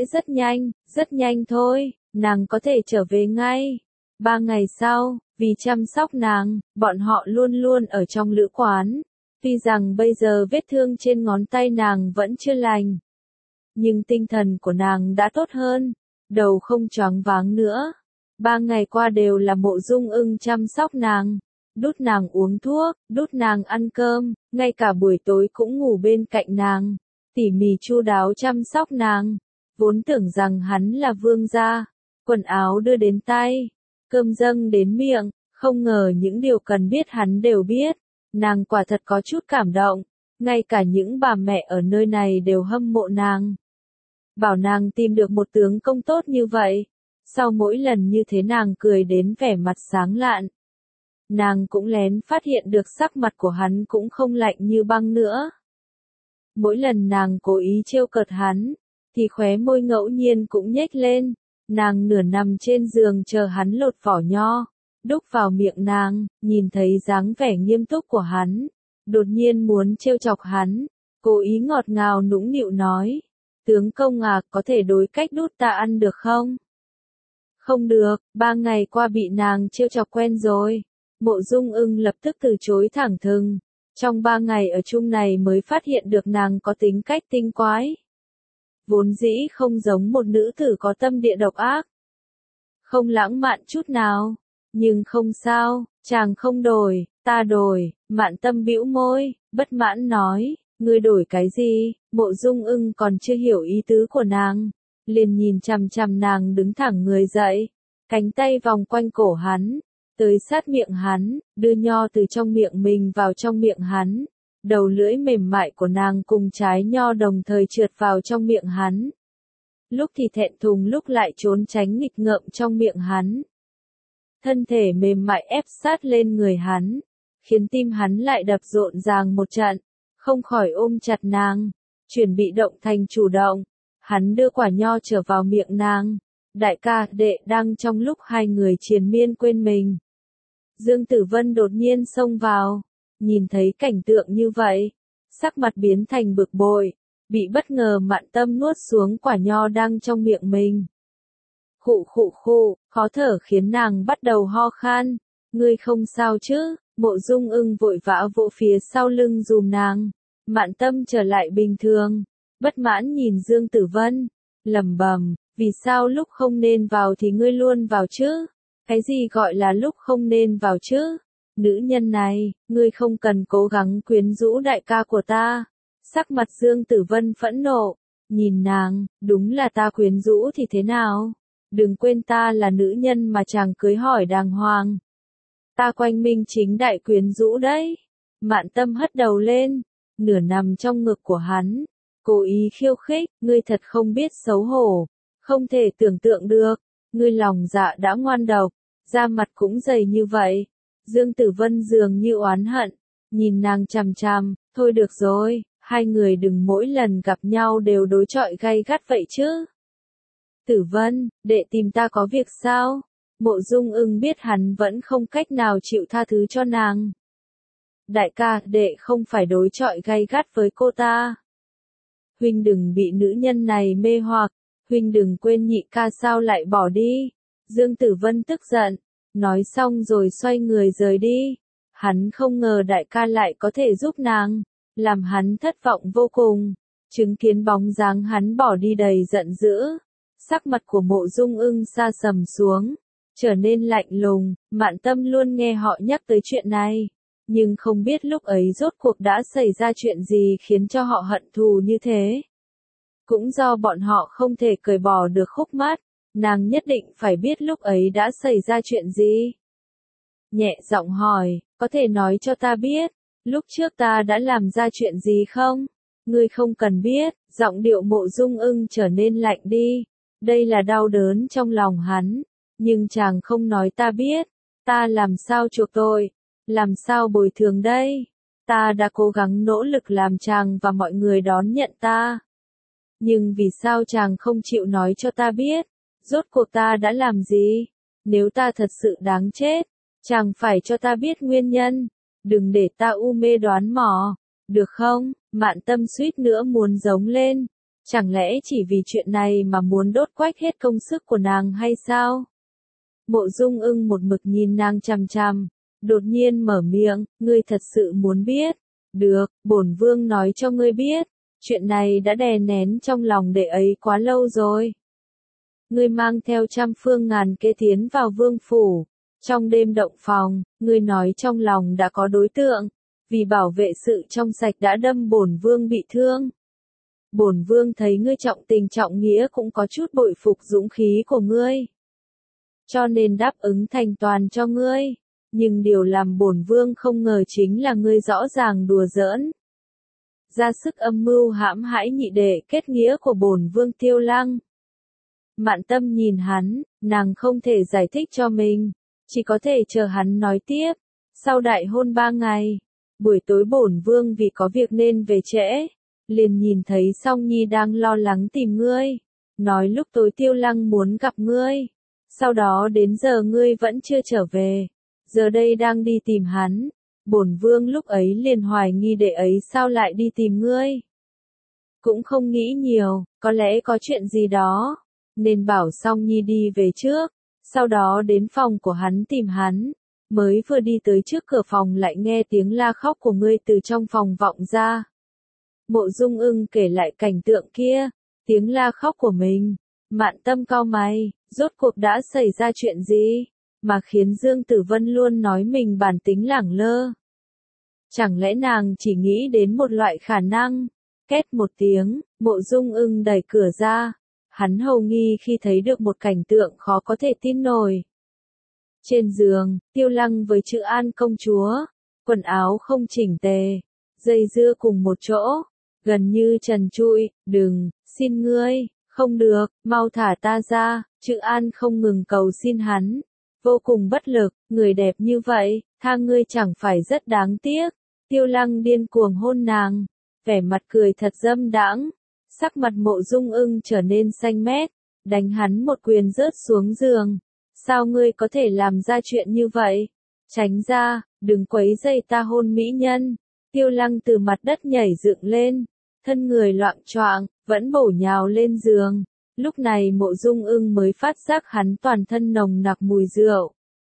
rất nhanh thôi, nàng có thể trở về ngay. 3 ngày sau, vì chăm sóc nàng, bọn họ luôn luôn ở trong lữ quán. Tuy rằng bây giờ vết thương trên ngón tay nàng vẫn chưa lành, nhưng tinh thần của nàng đã tốt hơn, đầu không choáng váng nữa. 3 ngày qua đều là Mộ Dung Ưng chăm sóc nàng, đút nàng uống thuốc, đút nàng ăn cơm, ngay cả buổi tối cũng ngủ bên cạnh nàng, tỉ mỉ chu đáo chăm sóc nàng. Vốn tưởng rằng hắn là vương gia, quần áo đưa đến tay, cơm dâng đến miệng, không ngờ những điều cần biết hắn đều biết. Nàng quả thật có chút cảm động, ngay cả những bà mẹ ở nơi này đều hâm mộ nàng. Bảo nàng tìm được một tướng công tốt như vậy, sau mỗi lần như thế nàng cười đến vẻ mặt sáng lạn. Nàng cũng lén phát hiện được sắc mặt của hắn cũng không lạnh như băng nữa. Mỗi lần nàng cố ý trêu cợt hắn, thì khóe môi ngẫu nhiên cũng nhếch lên. Nàng nửa nằm trên giường chờ hắn lột vỏ nho, đút vào miệng nàng, nhìn thấy dáng vẻ nghiêm túc của hắn, đột nhiên muốn trêu chọc hắn, cố ý ngọt ngào nũng nịu nói, tướng công à, có thể đối cách đút ta ăn được không? Không được, 3 ngày qua bị nàng trêu chọc quen rồi. Mộ Dung Ưng lập tức từ chối thẳng thừng, trong 3 ngày ở chung này mới phát hiện được nàng có tính cách tinh quái. Vốn dĩ không giống một nữ tử có tâm địa độc ác, không lãng mạn chút nào. Nhưng không sao, chàng không đổi, ta đổi. Mạn Tâm bĩu môi, bất mãn nói, ngươi đổi cái gì? Mộ Dung Ưng còn chưa hiểu ý tứ của nàng, liền nhìn chằm chằm nàng đứng thẳng người dậy, cánh tay vòng quanh cổ hắn, tới sát miệng hắn, đưa nho từ trong miệng mình vào trong miệng hắn. Đầu lưỡi mềm mại của nàng cùng trái nho đồng thời trượt vào trong miệng hắn. Lúc thì thẹn thùng lúc lại trốn tránh nghịch ngợm trong miệng hắn. Thân thể mềm mại ép sát lên người hắn, khiến tim hắn lại đập rộn ràng một trận, không khỏi ôm chặt nàng, chuyển bị động thành chủ động. Hắn đưa quả nho trở vào miệng nàng. Đại ca, đệ đang trong lúc hai người triền miên quên mình. Dương Tử Vân đột nhiên xông vào, nhìn thấy cảnh tượng như vậy, sắc mặt biến thành bực bội, bị bất ngờ Mạn Tâm nuốt xuống quả nho đang trong miệng mình. Khụ khụ khụ, khó thở khiến nàng bắt đầu ho khan. Ngươi không sao chứ? Mộ Dung Ưng vội vã vỗ phía sau lưng dùm nàng. Mạn Tâm trở lại bình thường, bất mãn nhìn Dương Tử Vân, lẩm bẩm, vì sao lúc không nên vào thì ngươi luôn vào chứ? Cái gì gọi là lúc không nên vào chứ? Nữ nhân này, ngươi không cần cố gắng quyến rũ đại ca của ta. Sắc mặt Dương Tử Vân phẫn nộ, nhìn nàng, đúng là ta quyến rũ thì thế nào? Đừng quên ta là nữ nhân mà chàng cưới hỏi đàng hoàng. Ta quanh minh chính đại quyến rũ đấy. Mạn Tâm hất đầu lên, nửa nằm trong ngực của hắn, cố ý khiêu khích, ngươi thật không biết xấu hổ, không thể tưởng tượng được, ngươi lòng dạ đã ngoan độc, da mặt cũng dày như vậy. Dương Tử Vân dường như oán hận, nhìn nàng chằm chằm, thôi được rồi, hai người đừng mỗi lần gặp nhau đều đối chọi gay gắt vậy chứ. Tử Vân, đệ tìm ta có việc sao? Mộ Dung Ưng biết hắn vẫn không cách nào chịu tha thứ cho nàng. Đại ca, đệ không phải đối chọi gay gắt với cô ta. Huynh đừng bị nữ nhân này mê hoặc, huynh đừng quên nhị ca sao lại bỏ đi. Dương Tử Vân tức giận, nói xong rồi xoay người rời đi. Hắn không ngờ đại ca lại có thể giúp nàng, làm hắn thất vọng vô cùng. Chứng kiến bóng dáng hắn bỏ đi đầy giận dữ, sắc mặt của Mộ Dung Ưng sa sầm xuống, trở nên lạnh lùng. Mạn Tâm luôn nghe họ nhắc tới chuyện này, nhưng không biết lúc ấy rốt cuộc đã xảy ra chuyện gì khiến cho họ hận thù như thế. Cũng do bọn họ không thể cởi bỏ được khúc mắc, nàng nhất định phải biết lúc ấy đã xảy ra chuyện gì. Nhẹ giọng hỏi, có thể nói cho ta biết, lúc trước ta đã làm ra chuyện gì không? Ngươi không cần biết. Giọng điệu Mộ Dung Ưng trở nên lạnh đi. Đây là đau đớn trong lòng hắn, nhưng chàng không nói ta biết, ta làm sao chuộc tội, làm sao bồi thường đây? Ta đã cố gắng nỗ lực làm chàng và mọi người đón nhận ta. Nhưng vì sao chàng không chịu nói cho ta biết, rốt cuộc ta đã làm gì? Nếu ta thật sự đáng chết, chàng phải cho ta biết nguyên nhân, đừng để ta u mê đoán mò, được không? Mạn Tâm suýt nữa muốn giống lên, chẳng lẽ chỉ vì chuyện này mà muốn đốt quách hết công sức của nàng hay sao? Mộ Dung Ưng một mực nhìn nàng chằm chằm, đột nhiên mở miệng, ngươi thật sự muốn biết? Được, bổn vương nói cho ngươi biết, chuyện này đã đè nén trong lòng đệ ấy quá lâu rồi. Ngươi mang theo trăm phương ngàn kế tiến vào vương phủ, trong đêm động phòng, ngươi nói trong lòng đã có đối tượng, vì bảo vệ sự trong sạch đã đâm bổn vương bị thương. Bổn vương thấy ngươi trọng tình trọng nghĩa cũng có chút bội phục dũng khí của ngươi, cho nên đáp ứng thành toàn cho ngươi. Nhưng điều làm bổn vương không ngờ chính là ngươi rõ ràng đùa giỡn, ra sức âm mưu hãm hại nhị đệ kết nghĩa của bổn vương Tiêu Lăng. Mạn Tâm nhìn hắn, nàng không thể giải thích cho mình, chỉ có thể chờ hắn nói tiếp. Sau đại hôn 3 ngày, buổi tối bổn vương vì có việc nên về trễ, liền nhìn thấy Song Nhi đang lo lắng tìm ngươi, nói lúc tối Tiêu Lăng muốn gặp ngươi, sau đó đến giờ ngươi vẫn chưa trở về, giờ đây đang đi tìm hắn. Bổn vương lúc ấy liền hoài nghi đệ ấy sao lại đi tìm ngươi. Cũng không nghĩ nhiều, có lẽ có chuyện gì đó, nên bảo Song Nhi đi về trước, sau đó đến phòng của hắn tìm hắn. Mới vừa đi tới trước cửa phòng lại nghe tiếng la khóc của ngươi từ trong phòng vọng ra. Mộ Dung Ưng kể lại cảnh tượng kia, tiếng la khóc của mình. Mạn Tâm cau mày, rốt cuộc đã xảy ra chuyện gì, mà khiến Dương Tử Vân luôn nói mình bản tính lẳng lơ. Chẳng lẽ nàng chỉ nghĩ đến một loại khả năng? Két một tiếng, Mộ Dung Ưng đẩy cửa ra. Hắn hầu nghi khi thấy được một cảnh tượng khó có thể tin nổi. Trên giường, Tiêu Lăng với Trự An công chúa, quần áo không chỉnh tề, dây dưa cùng một chỗ, gần như trần trụi, đừng, xin ngươi, không được, mau thả ta ra, Trự An không ngừng cầu xin hắn, vô cùng bất lực, người đẹp như vậy, tha ngươi chẳng phải rất đáng tiếc. Tiêu Lăng điên cuồng hôn nàng, vẻ mặt cười thật dâm đãng, sắc mặt Mộ Dung Ưng trở nên xanh mét, đánh hắn một quyền rớt xuống giường. Sao ngươi có thể làm ra chuyện như vậy? Tránh ra, đừng quấy rầy ta hôn mỹ nhân. Tiêu Lăng từ mặt đất nhảy dựng lên, thân người loạng choạng, vẫn bổ nhào lên giường. Lúc này Mộ Dung Ưng mới phát giác hắn toàn thân nồng nặc mùi rượu.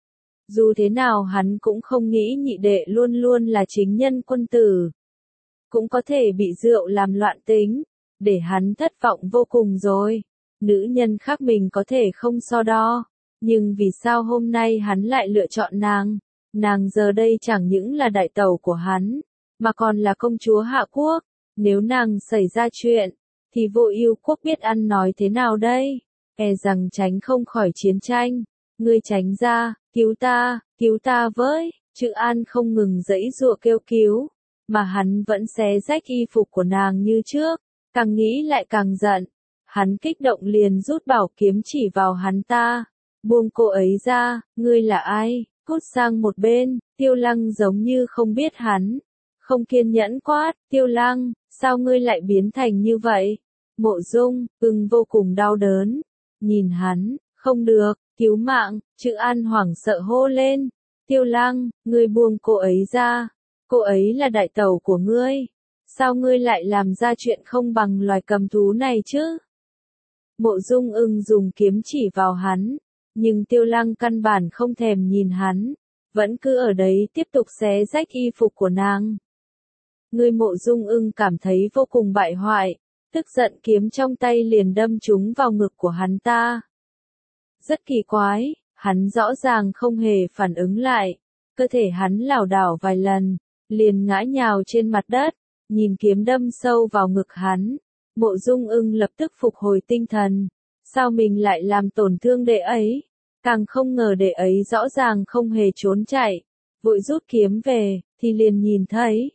Dù thế nào hắn cũng không nghĩ nhị đệ luôn luôn là chính nhân quân tử. Cũng có thể bị rượu làm loạn tính, để hắn thất vọng vô cùng rồi. Nữ nhân khác mình có thể không so đo, nhưng vì sao hôm nay hắn lại lựa chọn nàng? Nàng giờ đây chẳng những là đại tẩu của hắn, mà còn là công chúa Hạ Quốc. Nếu nàng xảy ra chuyện, thì Vô Ưu quốc biết ăn nói thế nào đây? E rằng tránh không khỏi chiến tranh. Ngươi tránh ra, cứu ta với. Trự An không ngừng giãy giụa kêu cứu, mà hắn vẫn xé rách y phục của nàng như trước. Càng nghĩ lại càng giận, hắn kích động liền rút bảo kiếm chỉ vào hắn ta. Buông cô ấy ra, ngươi là ai? Cút sang một bên. Tiêu Lăng giống như không biết hắn, không kiên nhẫn quát, Tiêu Lăng, sao ngươi lại biến thành như vậy? Mộ Dung Ưng vô cùng đau đớn, nhìn hắn, không được, cứu mạng. Trự An hoảng sợ hô lên, Tiêu Lăng, ngươi buông cô ấy ra, cô ấy là đại tẩu của ngươi, sao ngươi lại làm ra chuyện không bằng loài cầm thú này chứ? Mộ Dung Ưng dùng kiếm chỉ vào hắn, nhưng Tiêu Lăng căn bản không thèm nhìn hắn, vẫn cứ ở đấy tiếp tục xé rách y phục của nàng. Người Mộ Dung Ưng cảm thấy vô cùng bại hoại, tức giận kiếm trong tay liền đâm trúng vào ngực của hắn ta. Rất kỳ quái, hắn rõ ràng không hề phản ứng lại, cơ thể hắn lảo đảo vài lần, liền ngã nhào trên mặt đất, nhìn kiếm đâm sâu vào ngực hắn. Mộ Dung Ưng lập tức phục hồi tinh thần, sao mình lại làm tổn thương đệ ấy? Càng không ngờ đệ ấy rõ ràng không hề trốn chạy, vội rút kiếm về, thì liền nhìn thấy,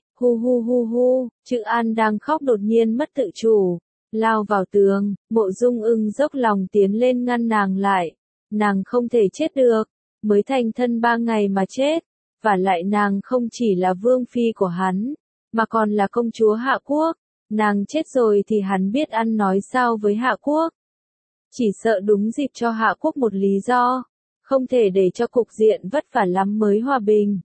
hu, Trự An đang khóc đột nhiên mất tự chủ, lao vào tường. Mộ Dung Ưng dốc lòng tiến lên ngăn nàng lại, nàng không thể chết được, mới thành thân 3 ngày mà chết, và lại nàng không chỉ là vương phi của hắn, mà còn là công chúa Hạ Quốc, nàng chết rồi thì hắn biết ăn nói sao với Hạ Quốc. Chỉ sợ đúng dịp cho Hạ Quốc một lý do, không thể để cho cục diện vất vả lắm mới hòa bình.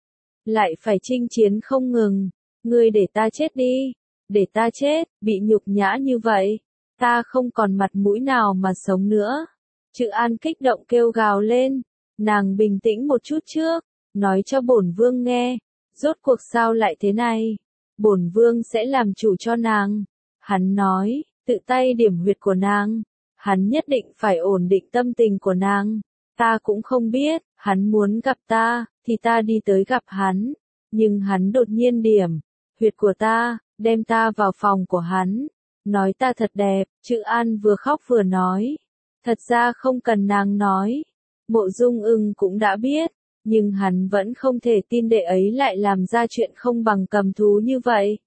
Lại phải chinh chiến không ngừng, ngươi để ta chết đi, để ta chết, bị nhục nhã như vậy, ta không còn mặt mũi nào mà sống nữa. Trự An kích động kêu gào lên, nàng bình tĩnh một chút trước, nói cho bổn vương nghe, rốt cuộc sao lại thế này, bổn vương sẽ làm chủ cho nàng. Hắn nói, tự tay điểm huyệt của nàng, hắn nhất định phải ổn định tâm tình của nàng. Ta cũng không biết, hắn muốn gặp ta, thì ta đi tới gặp hắn, nhưng hắn đột nhiên điểm huyệt của ta, đem ta vào phòng của hắn, nói ta thật đẹp. Trự An vừa khóc vừa nói, thật ra không cần nàng nói, Mộ Dung Ưng cũng đã biết, nhưng hắn vẫn không thể tin đệ ấy lại làm ra chuyện không bằng cầm thú như vậy.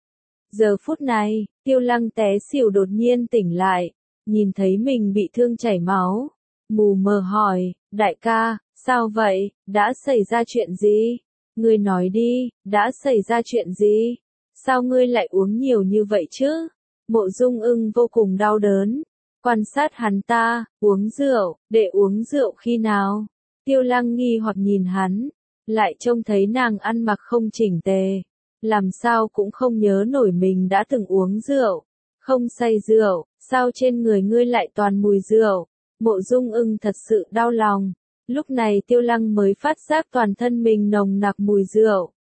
Giờ phút này, Tiêu Lăng té xỉu đột nhiên tỉnh lại, nhìn thấy mình bị thương chảy máu, mù mờ hỏi, đại ca, sao vậy, đã xảy ra chuyện gì? Ngươi nói đi, đã xảy ra chuyện gì? Sao ngươi lại uống nhiều như vậy chứ? Mộ Dung Ưng vô cùng đau đớn, quan sát hắn ta, uống rượu, để uống rượu khi nào? Tiêu Lăng nghi hoặc nhìn hắn, lại trông thấy nàng ăn mặc không chỉnh tề, làm sao cũng không nhớ nổi mình đã từng uống rượu, không say rượu, sao trên người ngươi lại toàn mùi rượu? Mộ Dung Ưng thật sự đau lòng, lúc này Tiêu Lăng mới phát giác toàn thân mình nồng nặc mùi rượu.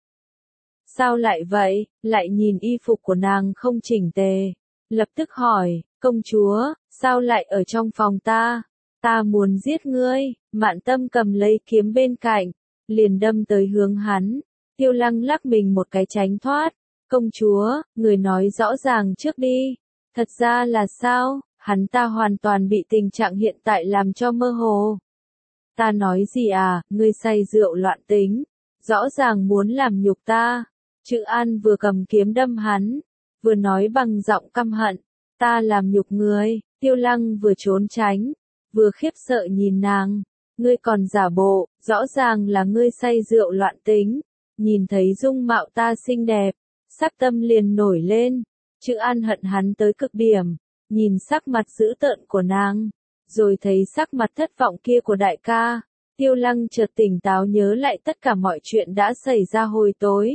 Sao lại vậy, lại nhìn y phục của nàng không chỉnh tề, lập tức hỏi, công chúa, sao lại ở trong phòng ta? Ta muốn giết ngươi. Mạn Tâm cầm lấy kiếm bên cạnh, liền đâm tới hướng hắn. Tiêu Lăng lắc mình một cái tránh thoát. Công chúa, người nói rõ ràng trước đi. Thật ra là sao? Hắn ta hoàn toàn bị tình trạng hiện tại làm cho mơ hồ. Ta nói gì à, ngươi say rượu loạn tính, rõ ràng muốn làm nhục ta. Trự An vừa cầm kiếm đâm hắn, vừa nói bằng giọng căm hận, ta làm nhục ngươi. Tiêu Lăng vừa trốn tránh, vừa khiếp sợ nhìn nàng, ngươi còn giả bộ, rõ ràng là ngươi say rượu loạn tính. Nhìn thấy dung mạo ta xinh đẹp, sắc tâm liền nổi lên. Trự An hận hắn tới cực điểm, nhìn sắc mặt dữ tợn của nàng, rồi thấy sắc mặt thất vọng kia của đại ca. Tiêu Lăng chợt tỉnh táo nhớ lại tất cả mọi chuyện đã xảy ra hồi tối.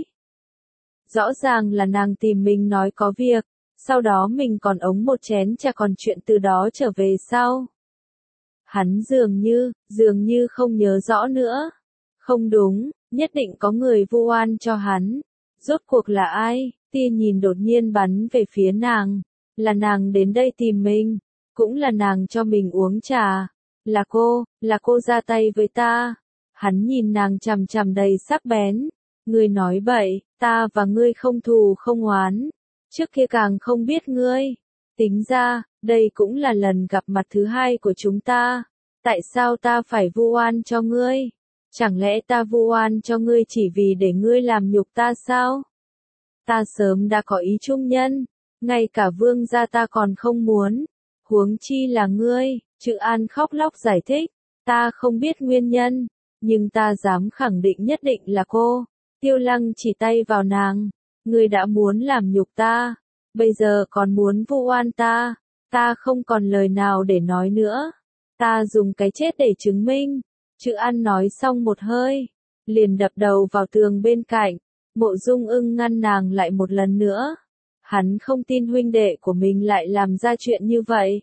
Rõ ràng là nàng tìm mình nói có việc, sau đó mình còn ống một chén trà còn chuyện từ đó trở về sau. Hắn dường như không nhớ rõ nữa. Không đúng, nhất định có người vu oan cho hắn. Rốt cuộc là ai? Tia nhìn đột nhiên bắn về phía nàng. Là nàng đến đây tìm mình, cũng là nàng cho mình uống trà. Là cô ra tay với ta. Hắn nhìn nàng chằm chằm đầy sắc bén. Ngươi nói bậy, ta và ngươi không thù không oán. Trước kia càng không biết ngươi. Tính ra, đây cũng là lần gặp mặt thứ hai của chúng ta. Tại sao ta phải vu oan cho ngươi? Chẳng lẽ ta vu oan cho ngươi chỉ vì để ngươi làm nhục ta sao? Ta sớm đã có ý trung nhân, ngay cả vương gia ta còn không muốn. Huống chi là ngươi. Trự An khóc lóc giải thích, ta không biết nguyên nhân, nhưng ta dám khẳng định nhất định là cô. Tiêu Lăng chỉ tay vào nàng, ngươi đã muốn làm nhục ta, bây giờ còn muốn vu oan ta, ta không còn lời nào để nói nữa, ta dùng cái chết để chứng minh. Trự An nói xong một hơi, liền đập đầu vào tường bên cạnh. Mộ Dung Ưng ngăn nàng lại một lần nữa, hắn không tin huynh đệ của mình lại làm ra chuyện như vậy.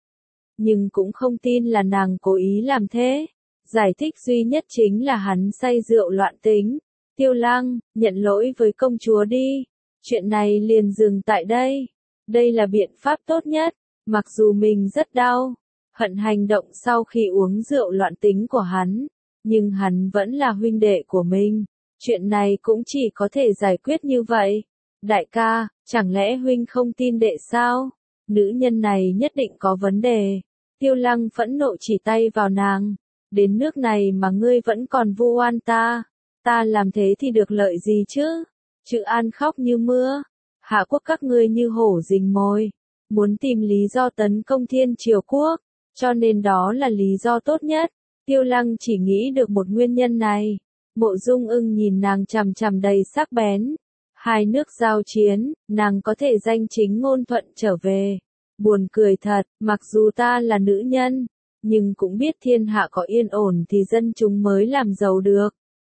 Nhưng cũng không tin là nàng cố ý làm thế. Giải thích duy nhất chính là hắn say rượu loạn tính. Tiêu Lăng, nhận lỗi với công chúa đi. Chuyện này liền dừng tại đây. Đây là biện pháp tốt nhất. Mặc dù mình rất đau, hận hành động sau khi uống rượu loạn tính của hắn, nhưng hắn vẫn là huynh đệ của mình. Chuyện này cũng chỉ có thể giải quyết như vậy. Đại ca, chẳng lẽ huynh không tin đệ sao? Nữ nhân này nhất định có vấn đề. Tiêu Lăng phẫn nộ chỉ tay vào nàng. Đến nước này mà ngươi vẫn còn vu oan ta. Ta làm thế thì được lợi gì chứ? Trự An khóc như mưa. Hạ quốc các ngươi như hổ rình mồi. Muốn tìm lý do tấn công Thiên Triều Quốc. Cho nên đó là lý do tốt nhất. Tiêu Lăng chỉ nghĩ được một nguyên nhân này. Mộ Dung Ưng nhìn nàng chằm chằm đầy sắc bén. Hai nước giao chiến, nàng có thể danh chính ngôn thuận trở về. Buồn cười thật, mặc dù ta là nữ nhân, nhưng cũng biết thiên hạ có yên ổn thì dân chúng mới làm giàu được.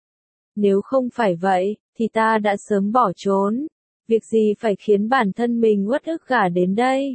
Nếu không phải vậy, thì ta đã sớm bỏ trốn. Việc gì phải khiến bản thân mình uất ức gả đến đây?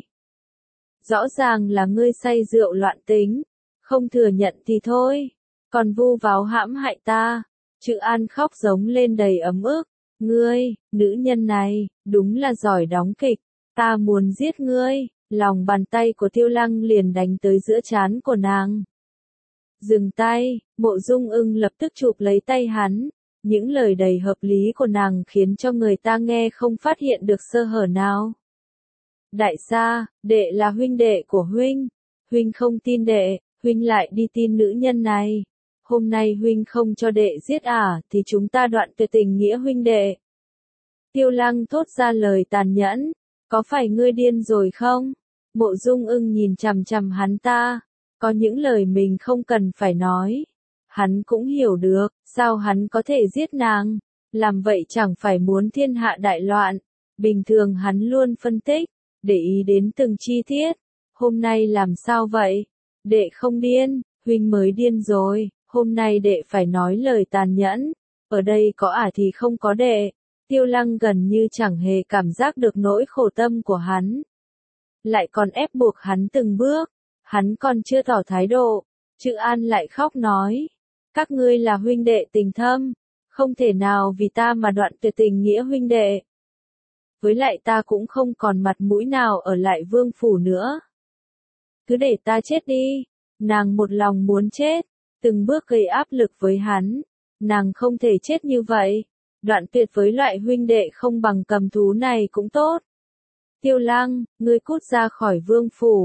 Rõ ràng là ngươi say rượu loạn tính, không thừa nhận thì thôi, còn vu váo hãm hại ta. Trự An khóc giống lên đầy ấm ức. Ngươi, nữ nhân này, đúng là giỏi đóng kịch, ta muốn giết ngươi. Lòng bàn tay của Tiêu Lăng liền đánh tới giữa trán của nàng. Dừng tay, Mộ Dung Ưng lập tức chụp lấy tay hắn. Những lời đầy hợp lý của nàng khiến cho người ta nghe không phát hiện được sơ hở nào. Đại gia, đệ là huynh đệ của huynh. Huynh không tin đệ, huynh lại đi tin nữ nhân này. Hôm nay huynh không cho đệ giết thì chúng ta đoạn tuyệt tình nghĩa huynh đệ. Tiêu Lăng thốt ra lời tàn nhẫn. Có phải ngươi điên rồi không? Mộ Dung Ưng nhìn chằm chằm hắn ta. Có những lời mình không cần phải nói. Hắn cũng hiểu được, sao hắn có thể giết nàng. Làm vậy chẳng phải muốn thiên hạ đại loạn. Bình thường hắn luôn phân tích, để ý đến từng chi tiết. Hôm nay làm sao vậy? Đệ không điên, huynh mới điên rồi. Hôm nay đệ phải nói lời tàn nhẫn. Ở đây có thì không có đệ. Tiêu Lăng gần như chẳng hề cảm giác được nỗi khổ tâm của hắn. Lại còn ép buộc hắn từng bước. Hắn còn chưa tỏ thái độ. Trự An lại khóc nói. Các ngươi là huynh đệ tình thâm. Không thể nào vì ta mà đoạn tuyệt tình nghĩa huynh đệ. Với lại ta cũng không còn mặt mũi nào ở lại vương phủ nữa. Cứ để ta chết đi. Nàng một lòng muốn chết. Từng bước gây áp lực với hắn. Nàng không thể chết như vậy. Đoạn tuyệt với loại huynh đệ không bằng cầm thú này cũng tốt. Tiêu Lăng, ngươi cút ra khỏi vương phủ.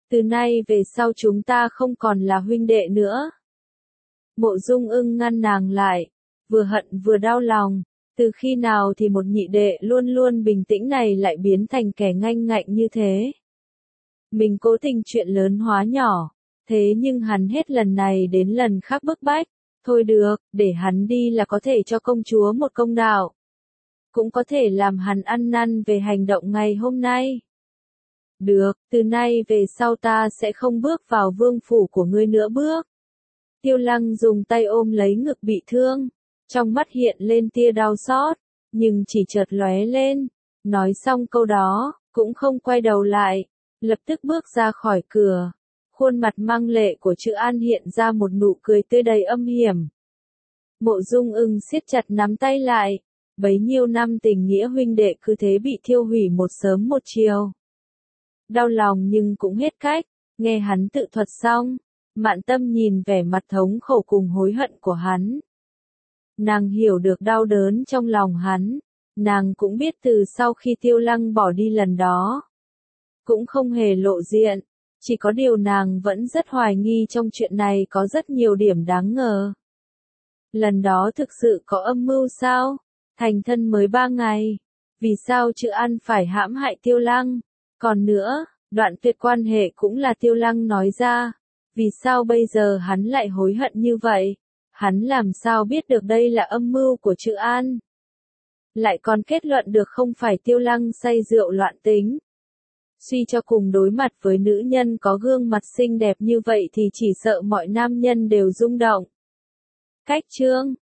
Từ nay về sau chúng ta không còn là huynh đệ nữa. Mộ Dung Ưng ngăn nàng lại, vừa hận vừa đau lòng, từ khi nào thì một nhị đệ luôn luôn bình tĩnh này lại biến thành kẻ nganh ngạnh như thế. Mình cố tình chuyện lớn hóa nhỏ, thế nhưng hắn hết lần này đến lần khác bức bách, thôi được, để hắn đi là có thể cho công chúa một công đạo. Cũng có thể làm hắn ăn năn về hành động ngày hôm nay. Được, từ nay về sau ta sẽ không bước vào vương phủ của ngươi nữa bước. Tiêu Lăng dùng tay ôm lấy ngực bị thương, trong mắt hiện lên tia đau xót, nhưng chỉ chợt lóe lên, nói xong câu đó, cũng không quay đầu lại, lập tức bước ra khỏi cửa. Khuôn mặt mang lệ của Trữ An hiện ra một nụ cười tươi đầy âm hiểm. Mộ Dung Ưng siết chặt nắm tay lại, bấy nhiêu năm tình nghĩa huynh đệ cứ thế bị thiêu hủy một sớm một chiều. Đau lòng nhưng cũng hết cách, nghe hắn tự thuật xong, Mạn Tâm nhìn vẻ mặt thống khổ cùng hối hận của hắn. Nàng hiểu được đau đớn trong lòng hắn, nàng cũng biết từ sau khi Tiêu Lăng bỏ đi lần đó, cũng không hề lộ diện, chỉ có điều nàng vẫn rất hoài nghi trong chuyện này có rất nhiều điểm đáng ngờ. Lần đó thực sự có âm mưu sao? Thành thân mới 3 ngày, vì sao Trữ An phải hãm hại Tiêu Lăng? Còn nữa, đoạn tuyệt quan hệ cũng là Tiêu Lăng nói ra, vì sao bây giờ hắn lại hối hận như vậy? Hắn làm sao biết được đây là âm mưu của Trữ An? Lại còn kết luận được không phải Tiêu Lăng say rượu loạn tính. Suy cho cùng đối mặt với nữ nhân có gương mặt xinh đẹp như vậy thì chỉ sợ mọi nam nhân đều rung động. Cách chương